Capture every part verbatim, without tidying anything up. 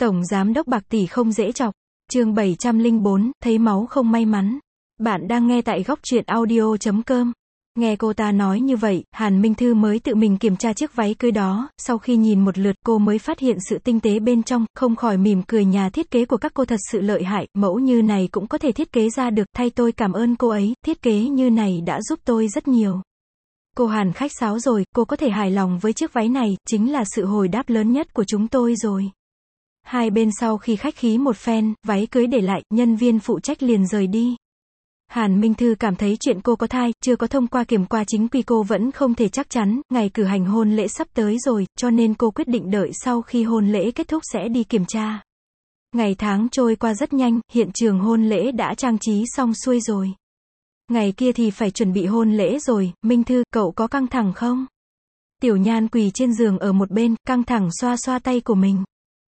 Tổng giám đốc bạc tỷ không dễ chọc. Chương bảy trăm lẻ bốn, thấy máu không may mắn. Bạn đang nghe tại góc truyện audio chấm com. Nghe cô ta nói như vậy, Hàn Minh Thư mới tự mình kiểm tra chiếc váy cưới đó, sau khi nhìn một lượt cô mới phát hiện sự tinh tế bên trong, không khỏi mỉm cười, nhà thiết kế của các cô thật sự lợi hại, mẫu như này cũng có thể thiết kế ra được, thay tôi cảm ơn cô ấy, thiết kế như này đã giúp tôi rất nhiều. Cô Hàn khách sáo rồi, cô có thể hài lòng với chiếc váy này, chính là sự hồi đáp lớn nhất của chúng tôi rồi. Hai bên sau khi khách khí một phen, váy cưới để lại, nhân viên phụ trách liền rời đi. Hàn Minh Thư cảm thấy chuyện cô có thai, chưa có thông qua kiểm qua chính quy cô vẫn không thể chắc chắn, ngày cử hành hôn lễ sắp tới rồi, cho nên cô quyết định đợi sau khi hôn lễ kết thúc sẽ đi kiểm tra. Ngày tháng trôi qua rất nhanh, hiện trường hôn lễ đã trang trí xong xuôi rồi. Ngày kia thì phải chuẩn bị hôn lễ rồi, Minh Thư, cậu có căng thẳng không? Tiểu Nhan quỳ trên giường ở một bên, căng thẳng xoa xoa tay của mình.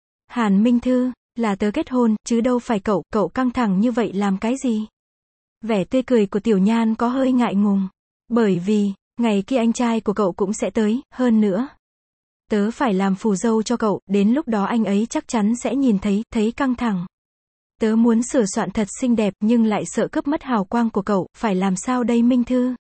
Hàn Minh Thư, là tớ kết hôn, chứ đâu phải cậu, cậu căng thẳng như vậy làm cái gì? Vẻ tươi cười của Tiểu Nhan có hơi ngại ngùng. Bởi vì, ngày kia anh trai của cậu cũng sẽ tới, hơn nữa. Tớ phải làm phù dâu cho cậu, đến lúc đó anh ấy chắc chắn sẽ nhìn thấy, thấy căng thẳng. Tớ muốn sửa soạn thật xinh đẹp nhưng lại sợ cướp mất hào quang của cậu, phải làm sao đây Minh Thư?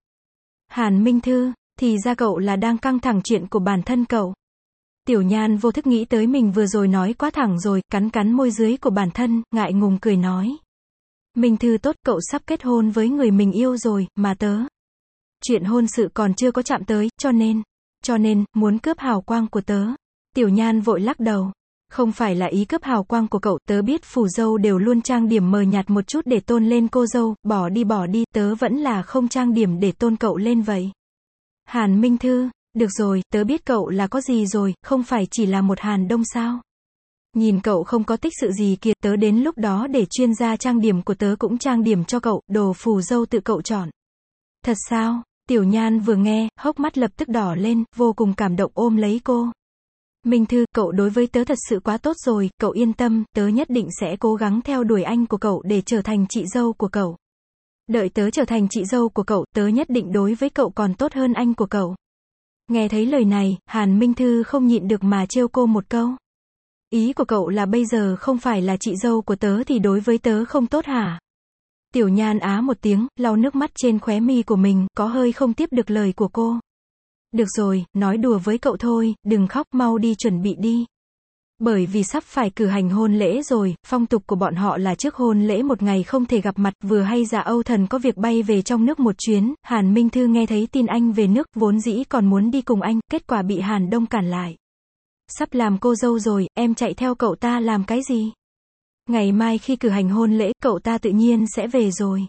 Hàn Minh Thư, thì ra cậu là đang căng thẳng chuyện của bản thân cậu. Tiểu Nhan vô thức nghĩ tới mình vừa rồi nói quá thẳng rồi, cắn cắn môi dưới của bản thân, ngại ngùng cười nói. Minh Thư tốt, cậu sắp kết hôn với người mình yêu rồi, mà tớ. Chuyện hôn sự còn chưa có chạm tới, cho nên, cho nên, muốn cướp hào quang của tớ. Tiểu Nhan vội lắc đầu. Không phải là ý cướp hào quang của cậu, tớ biết phù dâu đều luôn trang điểm mờ nhạt một chút để tôn lên cô dâu, bỏ đi bỏ đi, tớ vẫn là không trang điểm để tôn cậu lên vậy. Hàn Minh Thư, được rồi, tớ biết cậu là có gì rồi, không phải chỉ là một Hàn Đông sao? Nhìn cậu không có tích sự gì kìa, tớ đến lúc đó để chuyên gia trang điểm của tớ cũng trang điểm cho cậu, đồ phù dâu tự cậu chọn. Thật sao? Tiểu Nhan vừa nghe, hốc mắt lập tức đỏ lên, vô cùng cảm động ôm lấy cô. Minh Thư, cậu đối với tớ thật sự quá tốt rồi, cậu yên tâm, tớ nhất định sẽ cố gắng theo đuổi anh của cậu để trở thành chị dâu của cậu. Đợi tớ trở thành chị dâu của cậu, tớ nhất định đối với cậu còn tốt hơn anh của cậu. Nghe thấy lời này, Hàn Minh Thư không nhịn được mà trêu cô một câu. Ý của cậu là bây giờ không phải là chị dâu của tớ thì đối với tớ không tốt hả? Tiểu Nhan á một tiếng, lau nước mắt trên khóe mi của mình, có hơi không tiếp được lời của cô. Được rồi, nói đùa với cậu thôi, đừng khóc, mau đi chuẩn bị đi. Bởi vì sắp phải cử hành hôn lễ rồi, phong tục của bọn họ là trước hôn lễ một ngày không thể gặp mặt, vừa hay Dạ Âu Thần có việc bay về trong nước một chuyến, Hàn Minh Thư nghe thấy tin anh về nước, vốn dĩ còn muốn đi cùng anh, kết quả bị Hàn Đông cản lại. Sắp làm cô dâu rồi, em chạy theo cậu ta làm cái gì? Ngày mai khi cử hành hôn lễ, cậu ta tự nhiên sẽ về rồi.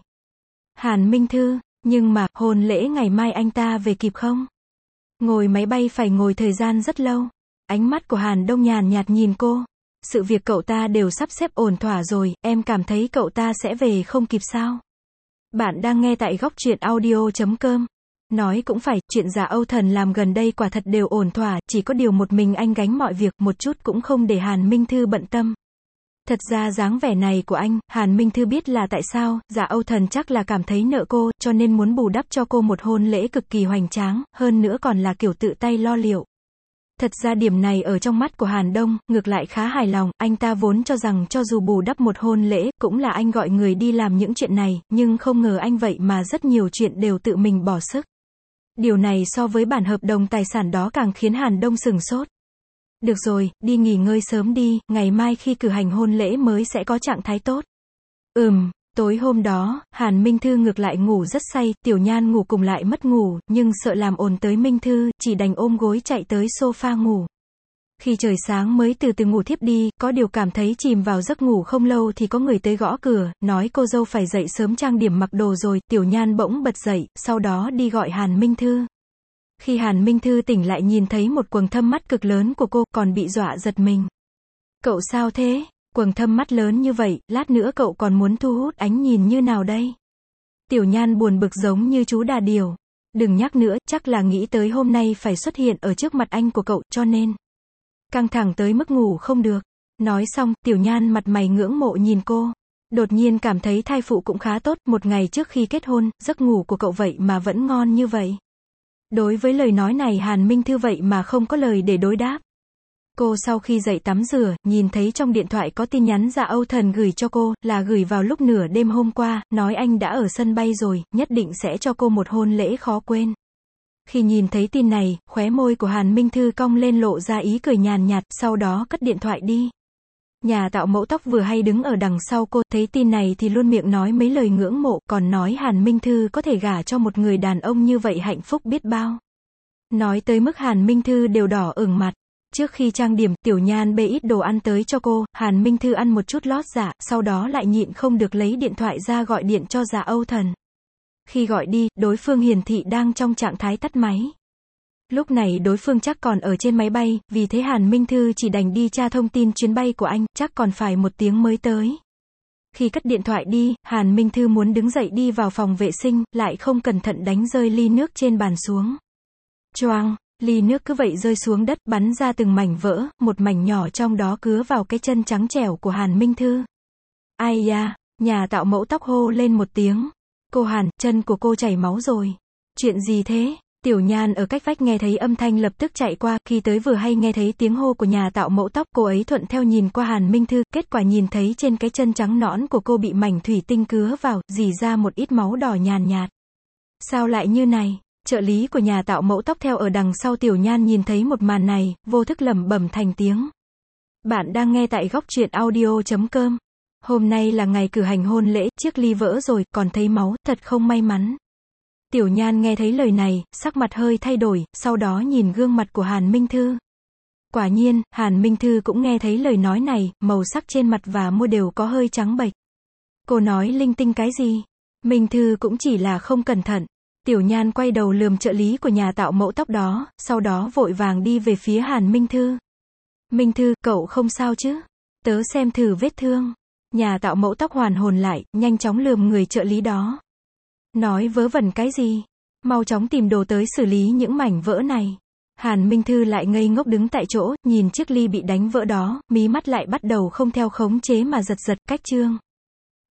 Hàn Minh Thư, nhưng mà, hôn lễ ngày mai anh ta về kịp không? Ngồi máy bay phải ngồi thời gian rất lâu. Ánh mắt của Hàn Đông nhàn nhạt nhìn cô. Sự việc cậu ta đều sắp xếp ổn thỏa rồi, em cảm thấy cậu ta sẽ về không kịp sao? Bạn đang nghe tại góc truyện audio chấm com. Nói cũng phải, chuyện Dạ Âu Thần làm gần đây quả thật đều ổn thỏa, chỉ có điều một mình anh gánh mọi việc, một chút cũng không để Hàn Minh Thư bận tâm. Thật ra dáng vẻ này của anh, Hàn Minh Thư biết là tại sao, Dạ Âu Thần chắc là cảm thấy nợ cô, cho nên muốn bù đắp cho cô một hôn lễ cực kỳ hoành tráng, hơn nữa còn là kiểu tự tay lo liệu. Thật ra điểm này ở trong mắt của Hàn Đông, ngược lại khá hài lòng, anh ta vốn cho rằng cho dù bù đắp một hôn lễ, cũng là anh gọi người đi làm những chuyện này, nhưng không ngờ anh vậy mà rất nhiều chuyện đều tự mình bỏ sức. Điều này so với bản hợp đồng tài sản đó càng khiến Hàn Đông sửng sốt. Được rồi, đi nghỉ ngơi sớm đi, ngày mai khi cử hành hôn lễ mới sẽ có trạng thái tốt. Ừm, tối hôm đó, Hàn Minh Thư ngược lại ngủ rất say, Tiểu Nhan ngủ cùng lại mất ngủ, nhưng sợ làm ồn tới Minh Thư, chỉ đành ôm gối chạy tới sofa ngủ. Khi trời sáng mới từ từ ngủ thiếp đi, có điều cảm thấy chìm vào giấc ngủ không lâu thì có người tới gõ cửa, nói cô dâu phải dậy sớm trang điểm mặc đồ rồi, Tiểu Nhan bỗng bật dậy, sau đó đi gọi Hàn Minh Thư. Khi Hàn Minh Thư tỉnh lại nhìn thấy một quầng thâm mắt cực lớn của cô, còn bị dọa giật mình. Cậu sao thế? Quầng thâm mắt lớn như vậy, lát nữa cậu còn muốn thu hút ánh nhìn như nào đây? Tiểu Nhan buồn bực giống như chú đà điểu. Đừng nhắc nữa, chắc là nghĩ tới hôm nay phải xuất hiện ở trước mặt anh của cậu, cho nên căng thẳng tới mức ngủ không được. Nói xong, Tiểu Nhan mặt mày ngưỡng mộ nhìn cô. Đột nhiên cảm thấy thai phụ cũng khá tốt, một ngày trước khi kết hôn, giấc ngủ của cậu vậy mà vẫn ngon như vậy. Đối với lời nói này Hàn Minh Thư vậy mà không có lời để đối đáp. Cô sau khi dậy tắm rửa, nhìn thấy trong điện thoại có tin nhắn Dạ Âu Thần gửi cho cô, là gửi vào lúc nửa đêm hôm qua, nói anh đã ở sân bay rồi, nhất định sẽ cho cô một hôn lễ khó quên. Khi nhìn thấy tin này, khóe môi của Hàn Minh Thư cong lên lộ ra ý cười nhàn nhạt, sau đó cất điện thoại đi. Nhà tạo mẫu tóc vừa hay đứng ở đằng sau cô, thấy tin này thì luôn miệng nói mấy lời ngưỡng mộ, còn nói Hàn Minh Thư có thể gả cho một người đàn ông như vậy hạnh phúc biết bao. Nói tới mức Hàn Minh Thư đều đỏ ửng mặt. Trước khi trang điểm, Tiểu Nhan bê ít đồ ăn tới cho cô, Hàn Minh Thư ăn một chút lót dạ, sau đó lại nhịn không được lấy điện thoại ra gọi điện cho Dạ Âu Thần. Khi gọi đi, đối phương hiển thị đang trong trạng thái tắt máy. Lúc này đối phương chắc còn ở trên máy bay, vì thế Hàn Minh Thư chỉ đành đi tra thông tin chuyến bay của anh, chắc còn phải một tiếng mới tới. Khi cất điện thoại đi, Hàn Minh Thư muốn đứng dậy đi vào phòng vệ sinh, lại không cẩn thận đánh rơi ly nước trên bàn xuống. Choang, ly nước cứ vậy rơi xuống đất, bắn ra từng mảnh vỡ, một mảnh nhỏ trong đó cứa vào cái chân trắng trẻo của Hàn Minh Thư. Ai da, nhà tạo mẫu tóc hô lên một tiếng. Cô Hàn, chân của cô chảy máu rồi. Chuyện gì thế? Tiểu Nhan ở cách vách nghe thấy âm thanh lập tức chạy qua, khi tới vừa hay nghe thấy tiếng hô của nhà tạo mẫu tóc, cô ấy thuận theo nhìn qua Hàn Minh Thư, kết quả nhìn thấy trên cái chân trắng nõn của cô bị mảnh thủy tinh cứa vào, rỉ ra một ít máu đỏ nhàn nhạt. Sao lại như này? Trợ lý của nhà tạo mẫu tóc theo ở đằng sau Tiểu Nhan nhìn thấy một màn này, vô thức lẩm bẩm thành tiếng. Bạn đang nghe tại góc truyện audio chấm com. Hôm nay là ngày cử hành hôn lễ, chiếc ly vỡ rồi, còn thấy máu, thật không may mắn. Tiểu Nhan nghe thấy lời này, sắc mặt hơi thay đổi, sau đó nhìn gương mặt của Hàn Minh Thư. Quả nhiên, Hàn Minh Thư cũng nghe thấy lời nói này, màu sắc trên mặt và môi đều có hơi trắng bệch. Cô nói linh tinh cái gì? Minh Thư cũng chỉ là không cẩn thận. Tiểu Nhan quay đầu lườm trợ lý của nhà tạo mẫu tóc đó, sau đó vội vàng đi về phía Hàn Minh Thư. Minh Thư, cậu không sao chứ? Tớ xem thử vết thương. Nhà tạo mẫu tóc hoàn hồn lại, nhanh chóng lườm người trợ lý đó. Nói vớ vẩn cái gì? Mau chóng tìm đồ tới xử lý những mảnh vỡ này. Hàn Minh Thư lại ngây ngốc đứng tại chỗ, nhìn chiếc ly bị đánh vỡ đó, mí mắt lại bắt đầu không theo khống chế mà giật giật, cách chương.